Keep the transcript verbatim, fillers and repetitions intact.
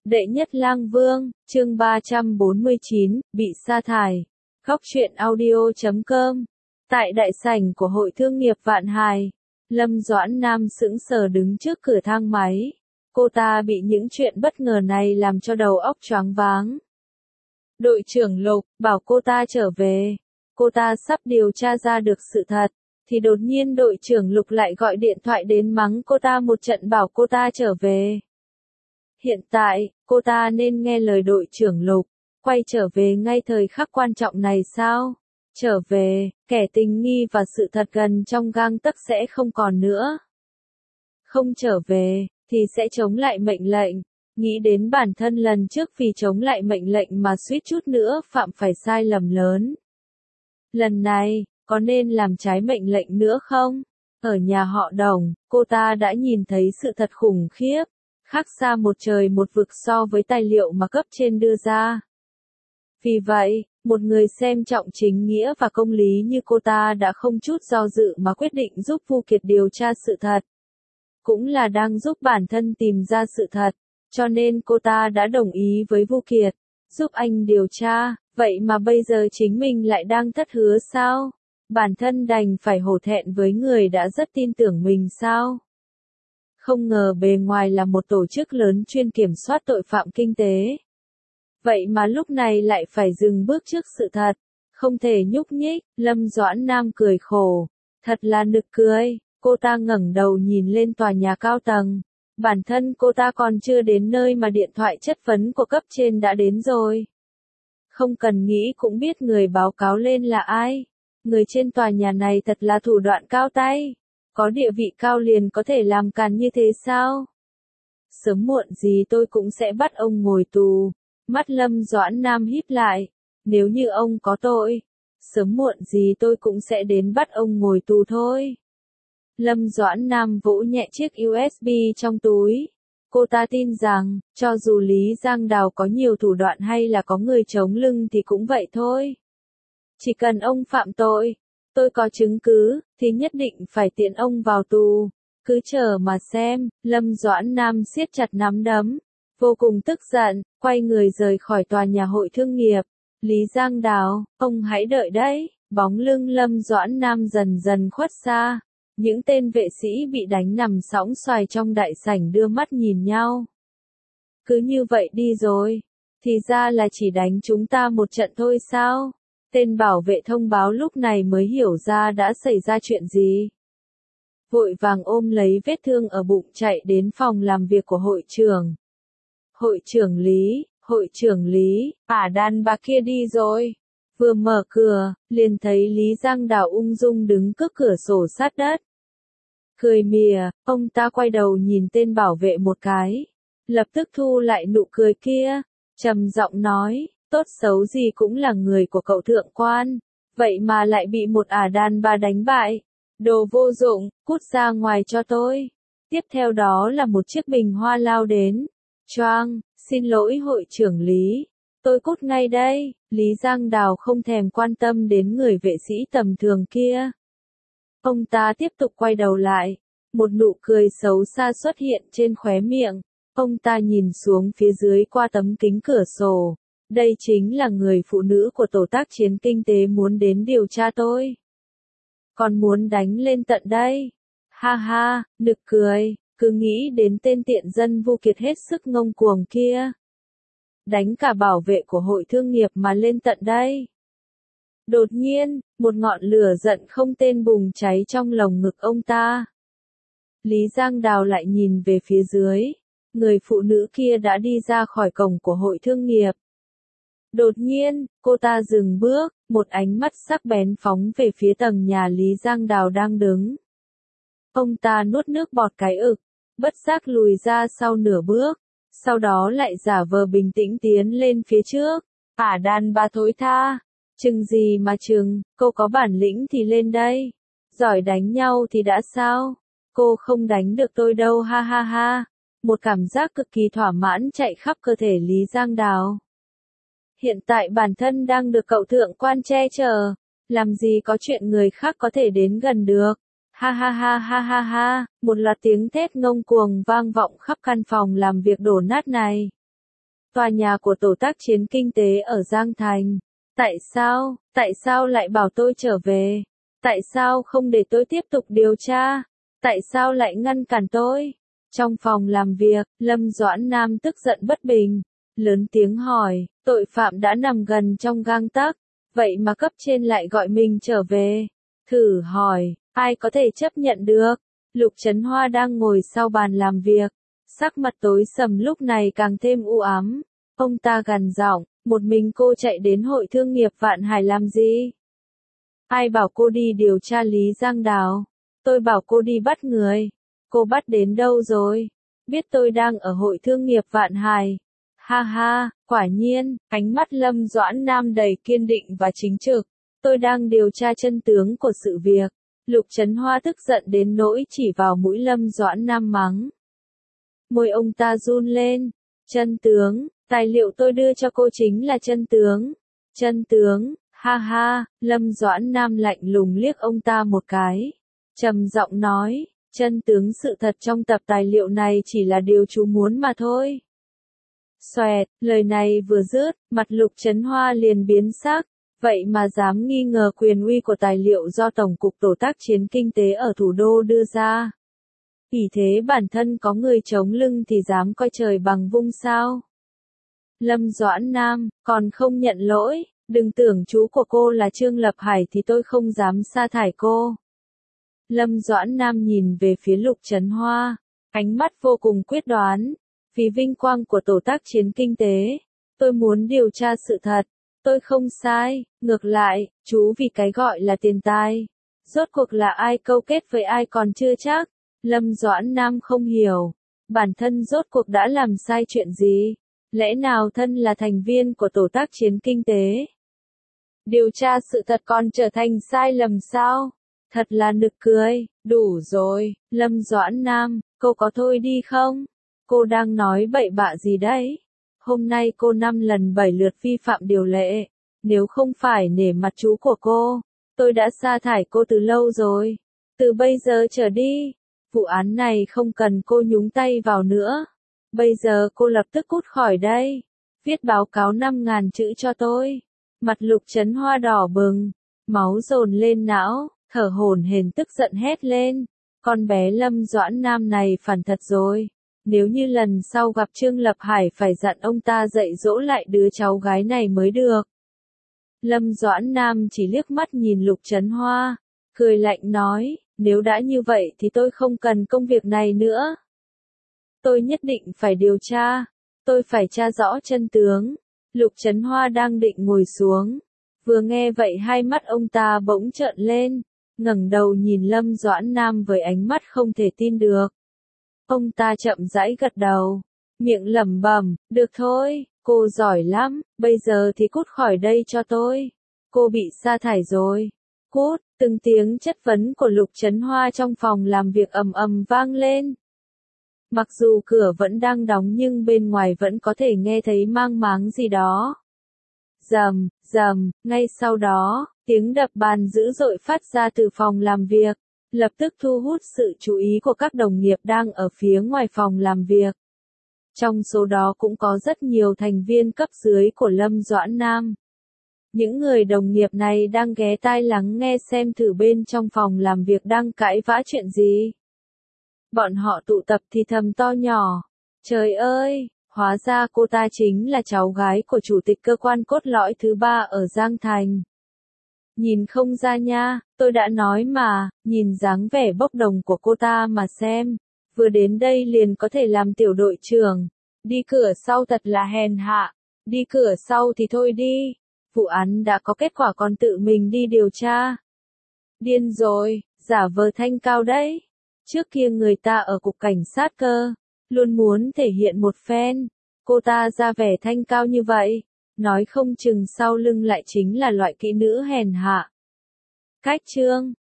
Đệ nhất lang vương, chương ba trăm bốn mươi chín, bị sa thải. Góc truyện audio chấm com. Tại đại sảnh của Hội Thương nghiệp Vạn Hài, Lâm Doãn Nam sững sờ đứng trước cửa thang máy. Cô ta bị những chuyện bất ngờ này làm cho đầu óc choáng váng. Đội trưởng Lục bảo cô ta trở về. Cô ta sắp điều tra ra được sự thật, thì đột nhiên đội trưởng Lục lại gọi điện thoại đến mắng cô ta một trận bảo cô ta trở về. Hiện tại, cô ta nên nghe lời đội trưởng Lục, quay trở về ngay thời khắc quan trọng này sao? Trở về, kẻ tình nghi và sự thật gần trong gang tấc sẽ không còn nữa. Không trở về, thì sẽ chống lại mệnh lệnh. Nghĩ đến bản thân lần trước vì chống lại mệnh lệnh mà suýt chút nữa phạm phải sai lầm lớn. Lần này, có nên làm trái mệnh lệnh nữa không? Ở nhà họ Đồng, cô ta đã nhìn thấy sự thật khủng khiếp, khác xa một trời một vực so với tài liệu mà cấp trên đưa ra. Vì vậy, một người xem trọng chính nghĩa và công lý như cô ta đã không chút do dự mà quyết định giúp Vu Kiệt điều tra sự thật. Cũng là đang giúp bản thân tìm ra sự thật, cho nên cô ta đã đồng ý với Vu Kiệt, giúp anh điều tra, vậy mà bây giờ chính mình lại đang thất hứa sao? Bản thân đành phải hổ thẹn với người đã rất tin tưởng mình sao? Không ngờ bề ngoài là một tổ chức lớn chuyên kiểm soát tội phạm kinh tế. Vậy mà lúc này lại phải dừng bước trước sự thật, không thể nhúc nhích. Lâm Doãn Nam cười khổ, thật là nực cười. Cô ta ngẩng đầu nhìn lên tòa nhà cao tầng. Bản thân cô ta còn chưa đến nơi mà điện thoại chất vấn của cấp trên đã đến rồi. Không cần nghĩ cũng biết người báo cáo lên là ai. Người trên tòa nhà này thật là thủ đoạn cao tay. Có địa vị cao liền có thể làm càn như thế sao? Sớm muộn gì tôi cũng sẽ bắt ông ngồi tù. Mắt Lâm Doãn Nam híp lại. Nếu như ông có tội, sớm muộn gì tôi cũng sẽ đến bắt ông ngồi tù thôi. Lâm Doãn Nam vỗ nhẹ chiếc u ét bê trong túi. Cô ta tin rằng, cho dù Lý Giang Đào có nhiều thủ đoạn hay là có người chống lưng thì cũng vậy thôi. Chỉ cần ông phạm tội, tôi có chứng cứ, thì nhất định phải tiễn ông vào tù. Cứ chờ mà xem. Lâm Doãn Nam siết chặt nắm đấm, vô cùng tức giận, quay người rời khỏi tòa nhà Hội Thương nghiệp. Lý Giang Đào, ông hãy đợi đấy. Bóng lưng Lâm Doãn Nam dần dần khuất xa. Những tên vệ sĩ bị đánh nằm sõng xoài trong đại sảnh đưa mắt nhìn nhau. Cứ như vậy đi rồi. Thì ra là chỉ đánh chúng ta một trận thôi sao? Tên bảo vệ thông báo lúc này mới hiểu ra đã xảy ra chuyện gì. Vội vàng ôm lấy vết thương ở bụng chạy đến phòng làm việc của hội trưởng. Hội trưởng Lý, hội trưởng Lý, ả đàn bà kia đi rồi. Vừa mở cửa, liền thấy Lý Giang Đào ung dung đứng trước cửa sổ sát đất. Cười mỉa, ông ta quay đầu nhìn tên bảo vệ một cái. Lập tức thu lại nụ cười kia, trầm giọng nói, tốt xấu gì cũng là người của cậu thượng quan, vậy mà lại bị một ả đàn bà đánh bại. Đồ vô dụng, cút ra ngoài cho tôi. Tiếp theo đó là một chiếc bình hoa lao đến. Choang, xin lỗi hội trưởng Lý. Tôi cút ngay đây. Lý Giang Đào không thèm quan tâm đến người vệ sĩ tầm thường kia. Ông ta tiếp tục quay đầu lại. Một nụ cười xấu xa xuất hiện trên khóe miệng. Ông ta nhìn xuống phía dưới qua tấm kính cửa sổ. Đây chính là người phụ nữ của tổ tác chiến kinh tế muốn đến điều tra tôi. Còn muốn đánh lên tận đây. Ha ha, nực cười, cứ nghĩ đến tên tiện dân Vu Kiệt hết sức ngông cuồng kia. Đánh cả bảo vệ của Hội Thương nghiệp mà lên tận đây. Đột nhiên, một ngọn lửa giận không tên bùng cháy trong lồng ngực ông ta. Lý Giang Đào lại nhìn về phía dưới. Người phụ nữ kia đã đi ra khỏi cổng của Hội Thương nghiệp. Đột nhiên, cô ta dừng bước, một ánh mắt sắc bén phóng về phía tầng nhà Lý Giang Đào đang đứng. Ông ta nuốt nước bọt cái ực, bất giác lùi ra sau nửa bước, sau đó lại giả vờ bình tĩnh tiến lên phía trước. Ả đàn bà thối tha, chừng gì mà chừng, cô có bản lĩnh thì lên đây, giỏi đánh nhau thì đã sao, cô không đánh được tôi đâu ha ha ha. Một cảm giác cực kỳ thỏa mãn chạy khắp cơ thể Lý Giang Đào. Hiện tại bản thân đang được cậu thượng quan che chở, làm gì có chuyện người khác có thể đến gần được. Ha ha ha ha ha ha, một loạt tiếng thét ngông cuồng vang vọng khắp căn phòng làm việc đổ nát này. tòa nhà của tổ tác chiến kinh tế ở Giang Thành. Tại sao, tại sao lại bảo tôi trở về? Tại sao không để tôi tiếp tục điều tra? Tại sao lại ngăn cản tôi? Trong phòng làm việc, Lâm Doãn Nam tức giận bất bình, lớn tiếng hỏi, tội phạm đã nằm gần trong gang tấc, vậy mà cấp trên lại gọi mình trở về. Thử hỏi, ai có thể chấp nhận được? Lục Trấn Hoa đang ngồi sau bàn làm việc, sắc mặt tối sầm lúc này càng thêm u ám. Ông ta gằn giọng, một mình cô chạy đến Hội Thương nghiệp Vạn Hải làm gì? Ai bảo cô đi điều tra Lý Giang Đào? Tôi bảo cô đi bắt người. Cô bắt đến đâu rồi? Biết tôi đang ở Hội Thương nghiệp Vạn Hải. Ha ha, quả nhiên, ánh mắt Lâm Doãn Nam đầy kiên định và chính trực. Tôi đang điều tra chân tướng của sự việc. Lục Trấn Hoa tức giận đến nỗi chỉ vào mũi Lâm Doãn Nam mắng. Môi ông ta run lên. Chân tướng, tài liệu tôi đưa cho cô chính là chân tướng. Chân tướng, ha ha, Lâm Doãn Nam lạnh lùng liếc ông ta một cái. Trầm giọng nói, chân tướng sự thật trong tập tài liệu này chỉ là điều chú muốn mà thôi. Xoẹt, lời này vừa dứt, mặt Lục Trấn Hoa liền biến sắc. Vậy mà dám nghi ngờ quyền uy của tài liệu do Tổng cục Tổ tác chiến kinh tế ở thủ đô đưa ra. ỷ thế bản thân có người chống lưng thì dám coi trời bằng vung sao? Lâm Doãn Nam, còn không nhận lỗi, đừng tưởng chú của cô là Trương Lập Hải thì tôi không dám sa thải cô. Lâm Doãn Nam nhìn về phía Lục Trấn Hoa, ánh mắt vô cùng quyết đoán. Vì vinh quang của Tổ tác chiến kinh tế, tôi muốn điều tra sự thật. Tôi không sai, ngược lại, chú vì cái gọi là tiền tài. Rốt cuộc là ai câu kết với ai còn chưa chắc. Lâm Doãn Nam không hiểu, bản thân rốt cuộc đã làm sai chuyện gì? Lẽ nào thân là thành viên của Tổ tác chiến kinh tế? Điều tra sự thật còn trở thành sai lầm sao? Thật là nực cười, đủ rồi, Lâm Doãn Nam, cô có thôi đi không? Cô đang nói bậy bạ gì đấy? Hôm nay cô năm lần bảy lượt vi phạm điều lệ, nếu không phải nể mặt chú của cô, tôi đã sa thải cô từ lâu rồi. Từ bây giờ trở đi, vụ án này không cần cô nhúng tay vào nữa. Bây giờ cô lập tức cút khỏi đây, viết báo cáo năm ngàn chữ cho tôi. Mặt Lục Trấn Hoa đỏ bừng, máu dồn lên não, thở hổn hển tức giận hét lên. Con bé Lâm Doãn Nam này phản thật rồi. Nếu như lần sau gặp Trương Lập Hải phải dặn ông ta dạy dỗ lại đứa cháu gái này mới được. Lâm Doãn Nam chỉ liếc mắt nhìn Lục Trấn Hoa, cười lạnh nói, nếu đã như vậy thì tôi không cần công việc này nữa. Tôi nhất định phải điều tra, tôi phải tra rõ chân tướng. Lục Trấn Hoa đang định ngồi xuống, vừa nghe vậy hai mắt ông ta bỗng trợn lên, ngẩng đầu nhìn Lâm Doãn Nam với ánh mắt không thể tin được. Ông ta chậm rãi gật đầu, miệng lẩm bẩm, được thôi, cô giỏi lắm, bây giờ thì cút khỏi đây cho tôi. Cô bị sa thải rồi. Cút, từng tiếng chất vấn của Lục Trấn Hoa trong phòng làm việc ầm ầm vang lên. Mặc dù cửa vẫn đang đóng nhưng bên ngoài vẫn có thể nghe thấy mang máng gì đó. Rầm, rầm, ngay sau đó, tiếng đập bàn dữ dội phát ra từ phòng làm việc, lập tức thu hút sự chú ý của các đồng nghiệp đang ở phía ngoài phòng làm việc. Trong số đó cũng có rất nhiều thành viên cấp dưới của Lâm Doãn Nam. Những người đồng nghiệp này đang ghé tai lắng nghe xem thử bên trong phòng làm việc đang cãi vã chuyện gì. Bọn họ tụ tập thì thầm to nhỏ. Trời ơi, hóa ra cô ta chính là cháu gái của chủ tịch cơ quan cốt lõi thứ ba ở Giang Thành. Nhìn không ra nha, tôi đã nói mà, nhìn dáng vẻ bốc đồng của cô ta mà xem. Vừa đến đây liền có thể làm tiểu đội trưởng. Đi cửa sau thật là hèn hạ. Đi cửa sau thì thôi đi. Vụ án đã có kết quả còn tự mình đi điều tra. Điên rồi, giả vờ thanh cao đấy. Trước kia người ta ở cục cảnh sát cơ, luôn muốn thể hiện một phen. Cô ta ra vẻ thanh cao như vậy, nói không chừng sau lưng lại chính là loại kỹ nữ hèn hạ. Cách chương